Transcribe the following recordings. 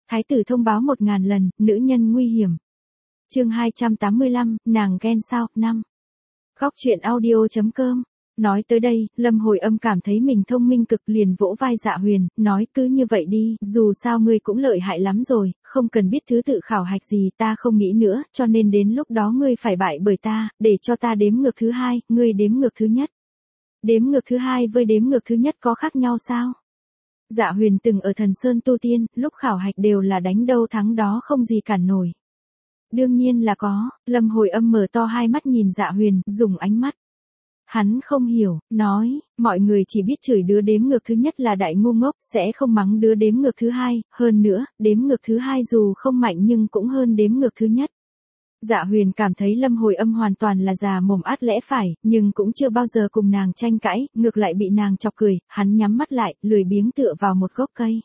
Thái tử thông báo 1000 lần, nữ nhân nguy hiểm. Chương 285, nàng ghen sao, 5. Góc truyện audio.com. Nói tới đây, Lâm Hồi Âm cảm thấy mình thông minh cực, liền vỗ vai Dạ Huyền, nói cứ như vậy đi, dù sao ngươi cũng lợi hại lắm rồi, không cần biết thứ tự khảo hạch gì, ta không nghĩ nữa, cho nên đến lúc đó ngươi phải bại bởi ta, để cho ta đếm ngược thứ hai, ngươi đếm ngược thứ nhất. Đếm ngược thứ hai với đếm ngược thứ nhất có khác nhau sao? Dạ Huyền từng ở Thần Sơn tu tiên, lúc khảo hạch đều là đánh đâu thắng đó, không gì cản nổi. Đương nhiên là có. Lâm Hồi Âm mở to hai mắt nhìn Dạ Huyền, dùng ánh mắt. Hắn không hiểu, nói, mọi người chỉ biết chửi đứa đếm ngược thứ nhất là đại ngu ngốc, sẽ không mắng đứa đếm ngược thứ hai, hơn nữa, đếm ngược thứ hai dù không mạnh nhưng cũng hơn đếm ngược thứ nhất. Dạ Huyền cảm thấy Lâm Hồi Âm hoàn toàn là già mồm át lẽ phải, nhưng cũng chưa bao giờ cùng nàng tranh cãi, ngược lại bị nàng chọc cười, hắn nhắm mắt lại, lười biếng tựa vào một gốc cây.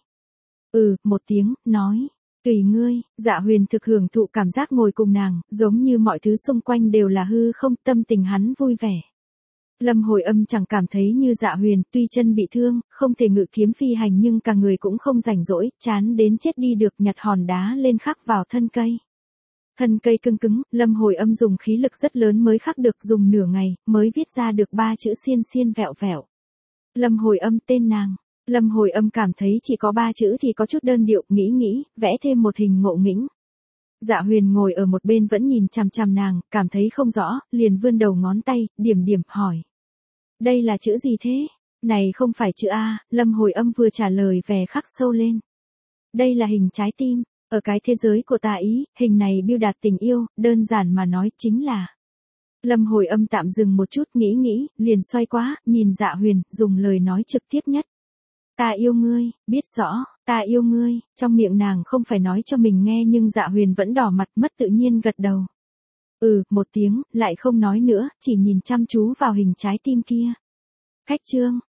Một tiếng, nói. Tùy ngươi. Dạ Huyền thực hưởng thụ cảm giác ngồi cùng nàng, giống như mọi thứ xung quanh đều là hư không, tâm tình hắn vui vẻ. Lâm Hồi Âm chẳng cảm thấy như Dạ Huyền, tuy chân bị thương, không thể ngự kiếm phi hành nhưng cả người cũng không rảnh rỗi, chán đến chết đi được, nhặt hòn đá lên khắc vào thân cây. Thân cây cứng cứng, Lâm Hồi Âm dùng khí lực rất lớn mới khắc được, dùng nửa ngày, mới viết ra được 3 chữ xiên xiên vẹo vẹo. Lâm Hồi Âm tên nàng. Lâm Hồi Âm cảm thấy chỉ có 3 chữ thì có chút đơn điệu, nghĩ, vẽ thêm một hình ngộ nghĩnh. Dạ Huyền ngồi ở một bên vẫn nhìn chằm chằm nàng, cảm thấy không rõ, liền vươn đầu ngón tay, điểm hỏi. Đây là chữ gì thế? Này không phải chữ A, Lâm Hồi Âm vừa trả lời vẻ khắc sâu lên. Đây là hình trái tim, ở cái thế giới của ta ý, hình này biểu đạt tình yêu, đơn giản mà nói chính là. Lâm Hồi Âm tạm dừng một chút, nghĩ, liền xoay qua, nhìn Dạ Huyền, dùng lời nói trực tiếp nhất. Ta yêu ngươi, biết rõ, ta yêu ngươi, trong miệng nàng không phải nói cho mình nghe nhưng Dạ Huyền vẫn đỏ mặt, mất tự nhiên gật đầu. Một tiếng, lại không nói nữa, chỉ nhìn chăm chú vào hình trái tim kia. Cách chương,